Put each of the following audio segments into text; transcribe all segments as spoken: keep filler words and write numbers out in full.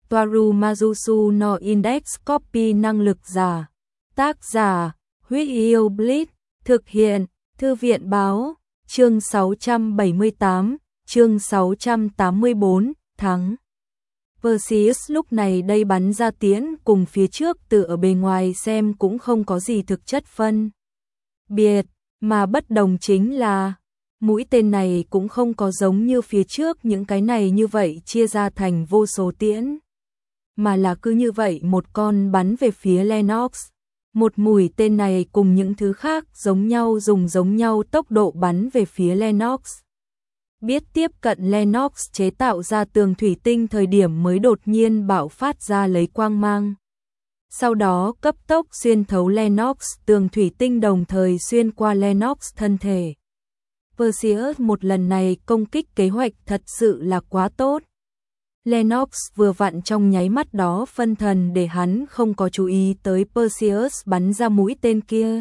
Toaru Majusu no Index Copy năng lực giả. Tác giả, Huyết Yêu Blitz, thực hiện, Thư viện báo, chương sáu trăm bảy mươi tám, chương sáu trăm tám mươi tư, thắng. Perseus lúc này đây bắn ra tiễn cùng phía trước từ ở bề ngoài xem cũng không có gì thực chất phân biệt, mà bất đồng chính là mũi tên này cũng không có giống như phía trước những cái này như vậy chia ra thành vô số tiễn, mà là cứ như vậy một con bắn về phía Lennox. Một mũi tên này cùng những thứ khác giống nhau dùng giống nhau tốc độ bắn về phía Lennox. Biết tiếp cận Lennox chế tạo ra tường thủy tinh thời điểm mới đột nhiên bạo phát ra lấy quang mang. Sau đó cấp tốc xuyên thấu Lennox tường thủy tinh đồng thời xuyên qua Lennox thân thể. Perseus một lần này công kích kế hoạch thật sự là quá tốt. Lennox vừa vặn trong nháy mắt đó phân thần để hắn không có chú ý tới Perseus bắn ra mũi tên kia.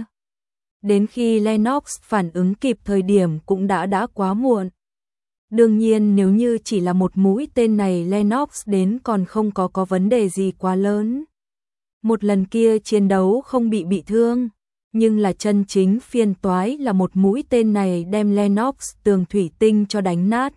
Đến khi Lennox phản ứng kịp thời điểm cũng đã đã quá muộn. Đương nhiên nếu như chỉ là một mũi tên này Lennox đến còn không có có vấn đề gì quá lớn. Một lần kia chiến đấu không bị bị thương, nhưng là chân chính phiền toái là một mũi tên này đem Lennox tường thủy tinh cho đánh nát.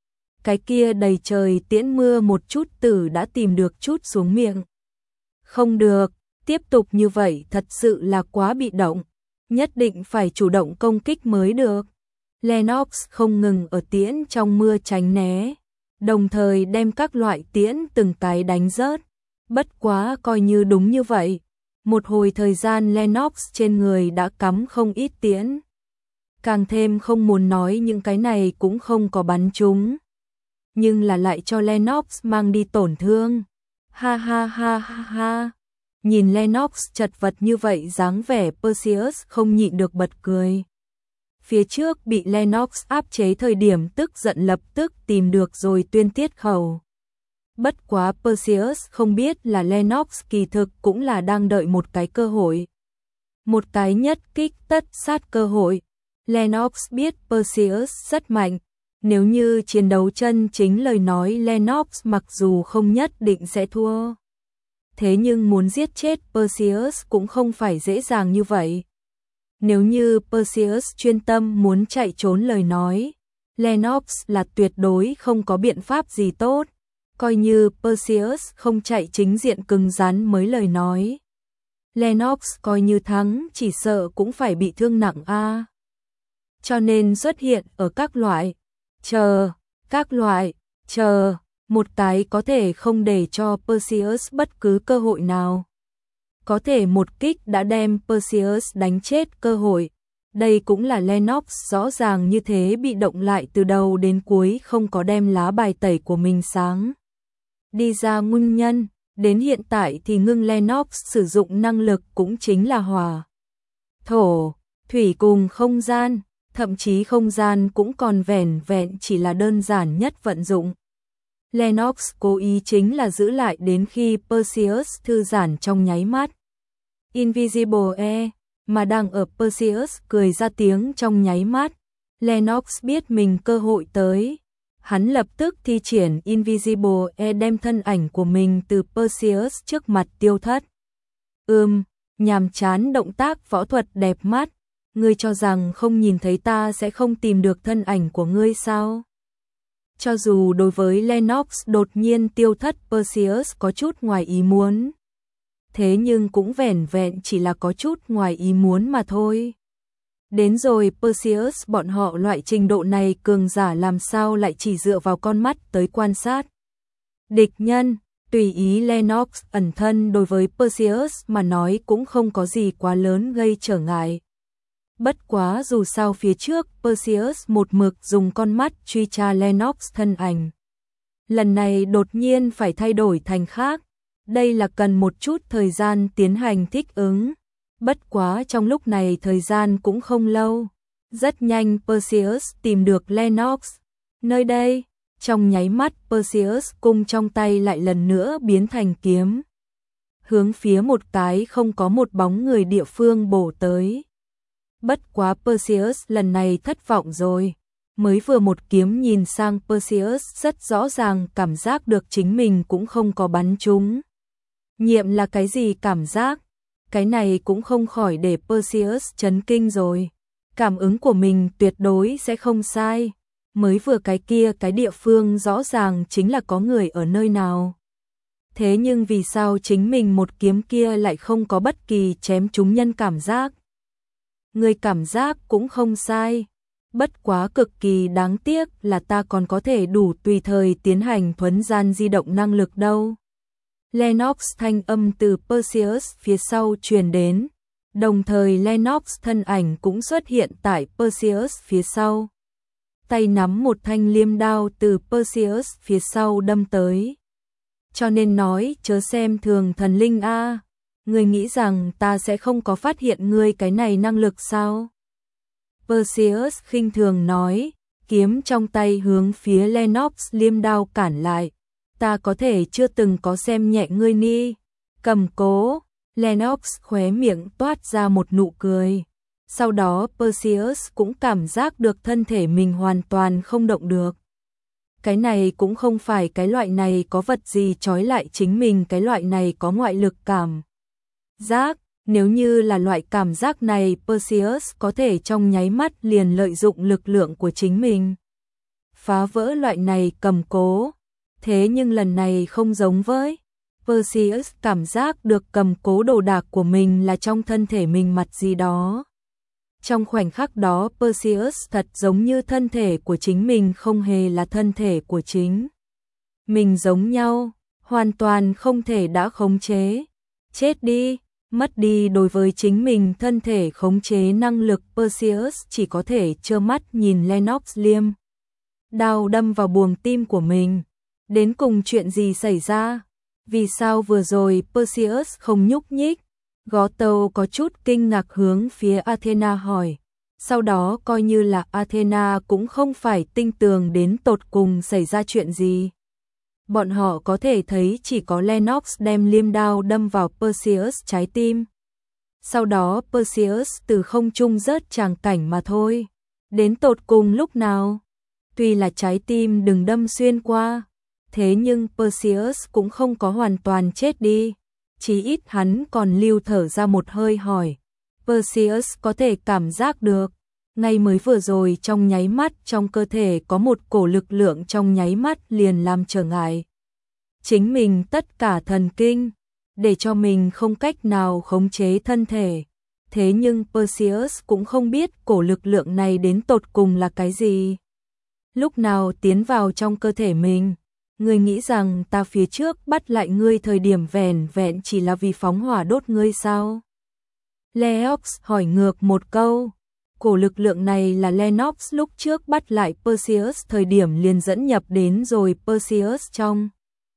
Cái kia đầy trời tiễn mưa một chút tử đã tìm được chút xuống miệng. Không được, tiếp tục như vậy thật sự là quá bị động, nhất định phải chủ động công kích mới được. Lennox không ngừng ở tiễn trong mưa tránh né, đồng thời đem các loại tiễn từng cái đánh rớt. Bất quá coi như đúng như vậy, một hồi thời gian Lennox trên người đã cắm không ít tiễn. Càng thêm không muốn nói những cái này cũng không có bắn trúng, nhưng là lại cho Lennox mang đi tổn thương. Ha ha ha ha ha. Nhìn Lennox chật vật như vậy dáng vẻ Perseus không nhịn được bật cười. Phía trước bị Lennox áp chế thời điểm tức giận lập tức tìm được rồi tuyên tiết khẩu. Bất quá Perseus không biết là Lennox kỳ thực cũng là đang đợi một cái cơ hội. Một cái nhất kích tất sát cơ hội. Lennox biết Perseus rất mạnh. Nếu như chiến đấu chân chính lời nói Lennox mặc dù không nhất định sẽ thua. Thế nhưng muốn giết chết Perseus cũng không phải dễ dàng như vậy. Nếu như Perseus chuyên tâm muốn chạy trốn lời nói, Lennox là tuyệt đối không có biện pháp gì tốt. Coi như Perseus không chạy chính diện cứng rắn mới lời nói, Lennox coi như thắng chỉ sợ cũng phải bị thương nặng a. Cho nên xuất hiện ở các loại, chờ, các loại, chờ, một cái có thể không để cho Perseus bất cứ cơ hội nào. Có thể một kích đã đem Perseus đánh chết cơ hội. Đây cũng là Lennox rõ ràng như thế bị động lại từ đầu đến cuối không có đem lá bài tẩy của mình sáng đi ra nguyên nhân. Đến hiện tại thì ngưng Lennox sử dụng năng lực cũng chính là hỏa, thổ, thủy cùng không gian, thậm chí không gian cũng còn vẻn vẹn chỉ là đơn giản nhất vận dụng. Lennox cố ý chính là giữ lại đến khi Perseus thư giãn trong nháy mắt. Invisible E, mà đang ở Perseus cười ra tiếng trong nháy mắt, Lennox biết mình cơ hội tới. Hắn lập tức thi triển Invisible E đem thân ảnh của mình từ Perseus trước mặt tiêu thất. Ừm, nhàm chán động tác võ thuật đẹp mắt, ngươi cho rằng không nhìn thấy ta sẽ không tìm được thân ảnh của ngươi sao? Cho dù đối với Lennox đột nhiên tiêu thất Perseus có chút ngoài ý muốn, thế nhưng cũng vẻn vẹn chỉ là có chút ngoài ý muốn mà thôi. Đến rồi Perseus bọn họ loại trình độ này cường giả làm sao lại chỉ dựa vào con mắt tới quan sát địch nhân. Tùy ý Lennox ẩn thân đối với Perseus mà nói cũng không có gì quá lớn gây trở ngại. Bất quá dù sao phía trước Perseus một mực dùng con mắt truy tra Lennox thân ảnh. Lần này đột nhiên phải thay đổi thành khác. Đây là cần một chút thời gian tiến hành thích ứng. Bất quá trong lúc này thời gian cũng không lâu. Rất nhanh Perseus tìm được Lennox. Nơi đây, trong nháy mắt Perseus cung trong tay lại lần nữa biến thành kiếm. Hướng phía một cái không có một bóng người địa phương bổ tới. Bất quá Perseus lần này thất vọng rồi. Mới vừa một kiếm nhìn sang Perseus rất rõ ràng cảm giác được chính mình cũng không có bắn trúng. Nhiệm là cái gì cảm giác? Cái này cũng không khỏi để Perseus chấn kinh rồi. Cảm ứng của mình tuyệt đối sẽ không sai. Mới vừa cái kia cái địa phương rõ ràng chính là có người ở nơi nào. Thế nhưng vì sao chính mình một kiếm kia lại không có bất kỳ chém trúng nhân cảm giác? Người cảm giác cũng không sai. Bất quá cực kỳ đáng tiếc là ta còn có thể đủ tùy thời tiến hành thuấn gian di động năng lực đâu. Lennox thanh âm từ Perseus phía sau truyền đến, đồng thời Lennox thân ảnh cũng xuất hiện tại Perseus phía sau. Tay nắm một thanh liêm đao từ Perseus phía sau đâm tới. Cho nên nói chớ xem thường thần linh a, ngươi nghĩ rằng ta sẽ không có phát hiện ngươi cái này năng lực sao? Perseus khinh thường nói, kiếm trong tay hướng phía Lennox liêm đao cản lại. Ta có thể chưa từng có xem nhẹ ngươi ni. Cầm cố, Lennox khóe miệng toát ra một nụ cười. Sau đó Perseus cũng cảm giác được thân thể mình hoàn toàn không động được. Cái này cũng không phải cái loại này có vật gì trói lại chính mình, cái loại này có ngoại lực cảm giác. Nếu như là loại cảm giác này, Perseus có thể trong nháy mắt liền lợi dụng lực lượng của chính mình phá vỡ loại này cầm cố. Thế nhưng lần này không giống với. Perseus cảm giác được cầm cố đồ đạc của mình là trong thân thể mình mặt gì đó. Trong khoảnh khắc đó Perseus thật giống như thân thể của chính mình không hề là thân thể của chính mình giống nhau, hoàn toàn không thể đã khống chế. Chết đi, mất đi đối với chính mình thân thể khống chế năng lực. Perseus chỉ có thể trơ mắt nhìn Lennox liêm đao đâm vào buồng tim của mình. Đến cùng chuyện gì xảy ra? Vì sao vừa rồi Perseus không nhúc nhích? Gothel có chút kinh ngạc hướng phía Athena hỏi. Sau đó coi như là Athena cũng không phải tinh tường đến tột cùng xảy ra chuyện gì. Bọn họ có thể thấy chỉ có Lennox đem liêm đao đâm vào Perseus trái tim. Sau đó Perseus từ không trung rớt tràng cảnh mà thôi. Đến tột cùng lúc nào? Tuy là trái tim đừng đâm xuyên qua. Thế nhưng Perseus cũng không có hoàn toàn chết đi. Chí ít hắn còn lưu thở ra một hơi hỏi. Perseus có thể cảm giác được. Ngay mới vừa rồi trong nháy mắt trong cơ thể có một cổ lực lượng trong nháy mắt liền làm trở ngại chính mình tất cả thần kinh, để cho mình không cách nào khống chế thân thể. Thế nhưng Perseus cũng không biết cổ lực lượng này đến tột cùng là cái gì. Lúc nào tiến vào trong cơ thể mình. Ngươi nghĩ rằng ta phía trước bắt lại ngươi thời điểm vẻn vẹn chỉ là vì phóng hỏa đốt ngươi sao? Lennox hỏi ngược một câu. Cổ lực lượng này là Lennox lúc trước bắt lại Perseus thời điểm liền dẫn nhập đến rồi Perseus trong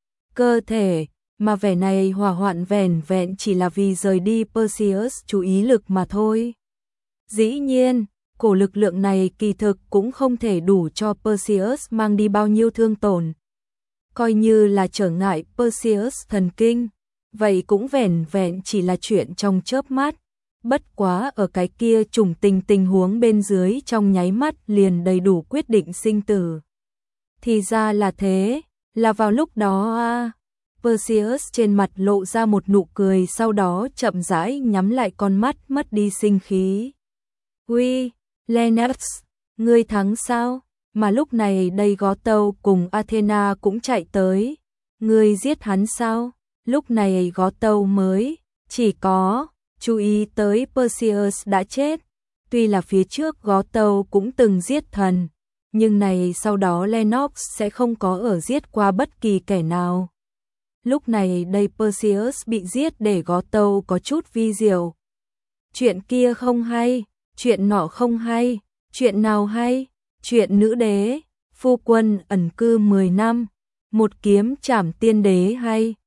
cơ thể, mà vẻ này hỏa hoạn vẻn vẹn chỉ là vì rời đi Perseus chú ý lực mà thôi. Dĩ nhiên, cổ lực lượng này kỳ thực cũng không thể đủ cho Perseus mang đi bao nhiêu thương tổn. Coi như là trở ngại Perseus thần kinh, vậy cũng vẻn vẹn chỉ là chuyện trong chớp mắt. Bất quá ở cái kia trùng tình tình huống bên dưới trong nháy mắt liền đầy đủ quyết định sinh tử. Thì ra là thế, là vào lúc đó à. Perseus trên mặt lộ ra một nụ cười, sau đó chậm rãi nhắm lại con mắt mất đi sinh khí. Uy, Lennox, ngươi thắng sao? Mà lúc này đây Gothel cùng Athena cũng chạy tới. Ngươi giết hắn sao? Lúc này Gothel mới chỉ có chú ý tới Perseus đã chết. Tuy là phía trước Gothel cũng từng giết thần, nhưng này sau đó Lennox sẽ không có ở giết qua bất kỳ kẻ nào. Lúc này đây Perseus bị giết để Gothel có chút vi diệu. Chuyện kia không hay, chuyện nọ không hay, chuyện nào hay? Chuyện nữ đế, phu quân ẩn cư mười năm, một kiếm trảm tiên đế hay?